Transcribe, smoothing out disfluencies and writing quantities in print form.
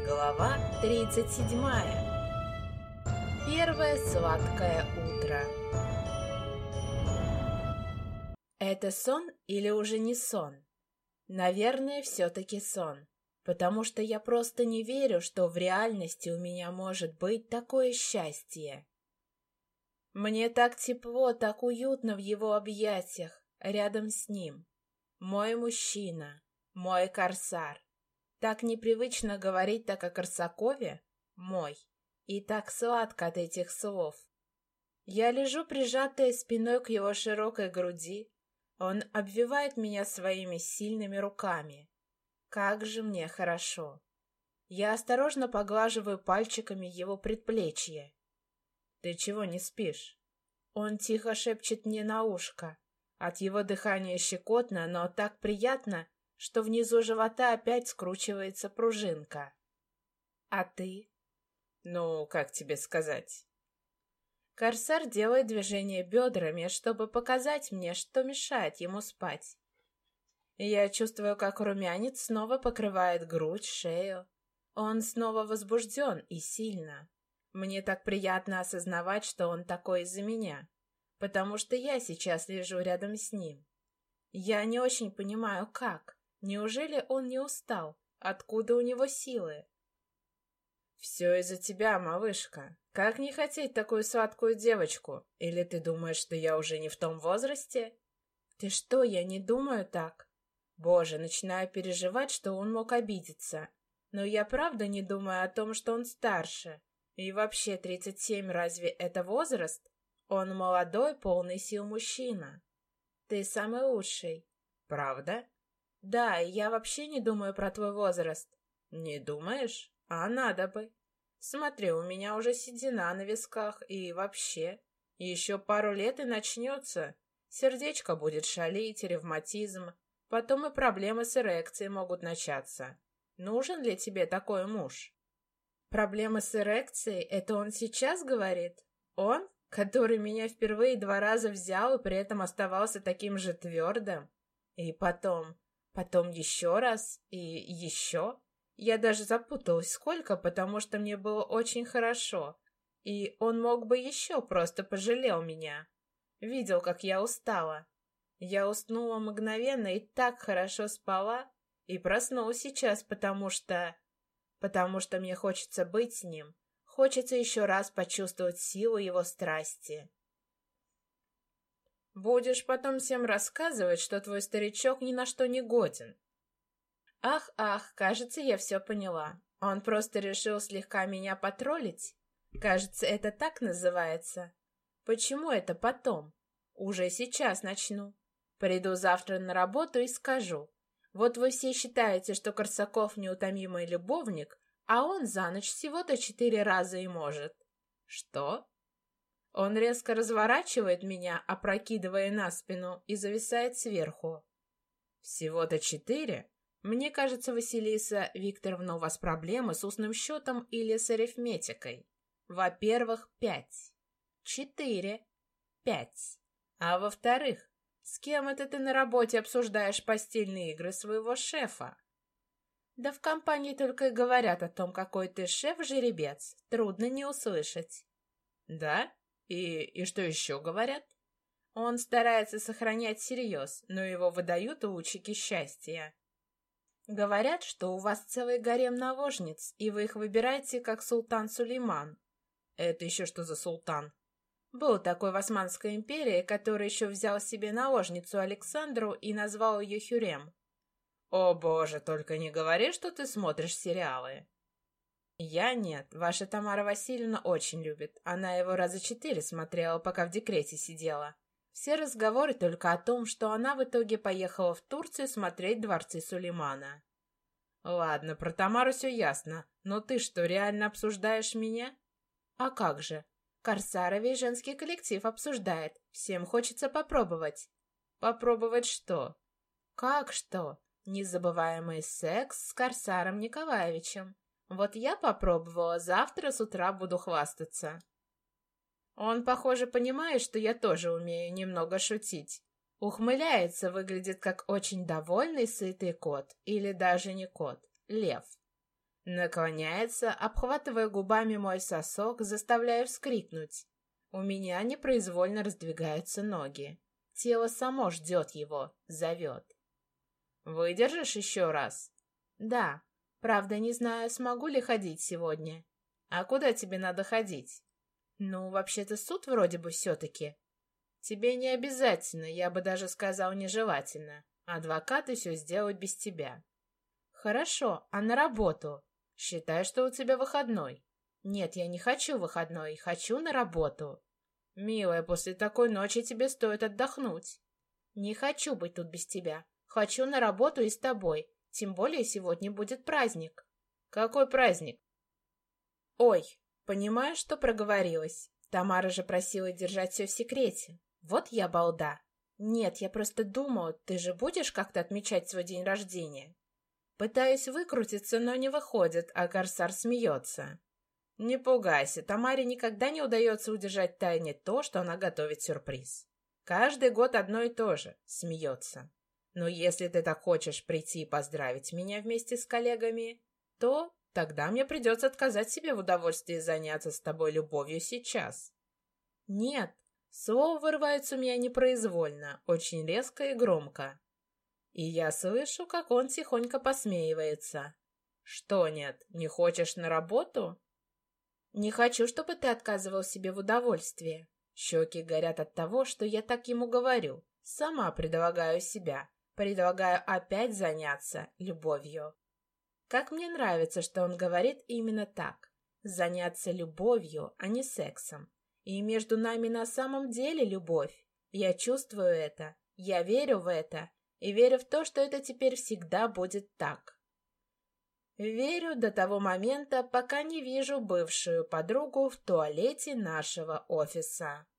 Глава 37. Первое сладкое утро. Это сон или уже не сон? Наверное, все-таки сон, потому что я просто не верю, что в реальности у меня может быть такое счастье. Мне так тепло, так уютно в его объятиях, рядом с ним. Мой мужчина, мой корсар. Так непривычно говорить так о Корсакове, мой, и так сладко от этих слов. Я лежу прижатая спиной к его широкой груди, он обвивает меня своими сильными руками. Как же мне хорошо. Я осторожно поглаживаю пальчиками его предплечье. «Ты чего не спишь?» Он тихо шепчет мне на ушко. От его дыхания щекотно, но так приятно, что внизу живота опять скручивается пружинка. «А ты?» «Ну, как тебе сказать?» Корсар делает движение бедрами, чтобы показать мне, что мешает ему спать. Я чувствую, как румянец снова покрывает грудь, шею. Он снова возбужден и сильно. Мне так приятно осознавать, что он такой из-за меня, потому что я сейчас лежу рядом с ним. Я не очень понимаю, как. Неужели он не устал? Откуда у него силы? «Все из-за тебя, малышка. Как не хотеть такую сладкую девочку? Или ты думаешь, что я уже не в том возрасте?» «Ты что, я не думаю так?» Боже, начинаю переживать, что он мог обидеться. Но я правда не думаю о том, что он старше. И вообще 37 разве это возраст? Он молодой, полный сил мужчина. Ты самый лучший. Правда? Да, и я вообще не думаю про твой возраст. Не думаешь? А надо бы. Смотри, у меня уже седина на висках, и вообще. Еще пару лет и начнется. Сердечко будет шалить, ревматизм. Потом и проблемы с эрекцией могут начаться. Нужен ли тебе такой муж? Проблемы с эрекцией? Это он сейчас говорит? Он, который меня впервые 2 раза взял и при этом оставался таким же твердым? И потом еще раз и еще. Я даже запуталась, сколько, потому что мне было очень хорошо. И он мог бы еще, просто пожалел меня. Видел, как я устала. Я уснула мгновенно и так хорошо спала. И проснулась сейчас, потому что мне хочется быть с ним. Хочется еще раз почувствовать силу его страсти. Будешь потом всем рассказывать, что твой старичок ни на что не годен. Ах, кажется, я все поняла. Он просто решил слегка меня потроллить. Кажется, это так называется. Почему это потом? Уже сейчас начну. Приду завтра на работу и скажу. Вот вы все считаете, что Корсаков неутомимый любовник, а он за ночь всего-то 4 раза и может. Что? Он резко разворачивает меня, опрокидывая на спину, и зависает сверху. Всего-то 4? Мне кажется, Василиса Викторовна, у вас проблемы с устным счетом или с арифметикой. Во-первых, 5. 4. 5. А во-вторых, с кем это ты на работе обсуждаешь постельные игры своего шефа? Да в компании только и говорят о том, какой ты шеф-жеребец. Трудно не услышать. Да? И что еще говорят? Он старается сохранять серьез, но его выдают лучики счастья. Говорят, что у вас целый гарем наложниц, и вы их выбираете, как султан Сулейман. Это еще что за султан? Был такой в Османской империи, который еще взял себе наложницу Александру и назвал ее Хюррем. О боже, только не говори, что ты смотришь сериалы. Я нет, ваша Тамара Васильевна очень любит. Она его раза 4 смотрела, пока в декрете сидела. Все разговоры только о том, что она в итоге поехала в Турцию смотреть дворцы Сулеймана. Ладно, про Тамару все ясно, но ты что, реально обсуждаешь меня? А как же? Корсара весь женский коллектив обсуждает. Всем хочется попробовать. Попробовать что? Как что? Незабываемый секс с Корсаром Николаевичем. Вот я попробовала, завтра с утра буду хвастаться. Он, похоже, понимает, что я тоже умею немного шутить. Ухмыляется, выглядит как очень довольный, сытый кот. Или даже не кот, лев. Наклоняется, обхватывая губами мой сосок, заставляя вскрикнуть. У меня непроизвольно раздвигаются ноги. Тело само ждет его, зовет. «Выдержишь еще раз?» «Да. Правда, не знаю, смогу ли ходить сегодня». «А куда тебе надо ходить?» «Ну, вообще-то суд вроде бы все-таки». «Тебе не обязательно, я бы даже сказал нежелательно. Адвокаты все сделают без тебя». «Хорошо, а на работу?» «Считай, что у тебя выходной». «Нет, я не хочу выходной, хочу на работу». «Милая, после такой ночи тебе стоит отдохнуть». «Не хочу быть тут без тебя. Хочу на работу и с тобой. Тем более сегодня будет праздник». «Какой праздник?» «Ой, понимаю, что проговорилась. Тамара же просила держать все в секрете. Вот я балда. Нет, я просто думаю, ты же будешь как-то отмечать свой день рождения?» Пытаюсь выкрутиться, но не выходит, а Корсар смеется. «Не пугайся, Тамаре никогда не удается удержать в тайне то, что она готовит сюрприз. Каждый год одно и то же», — смеется. «Но если ты так хочешь прийти и поздравить меня вместе с коллегами, то тогда мне придется отказать себе в удовольствии заняться с тобой любовью сейчас». «Нет», слово вырывается у меня непроизвольно, очень резко и громко. И я слышу, как он тихонько посмеивается. «Что нет, не хочешь на работу?» «Не хочу, чтобы ты отказывал себе в удовольствии». Щеки горят от того, что я так ему говорю. Сама предлагаю себя. Предлагаю опять заняться любовью. Как мне нравится, что он говорит именно так. Заняться любовью, а не сексом. И между нами на самом деле любовь. Я чувствую это. Я верю в это. И верю в то, что это теперь всегда будет так. Верю до того момента, пока не вижу бывшую подругу в туалете нашего офиса.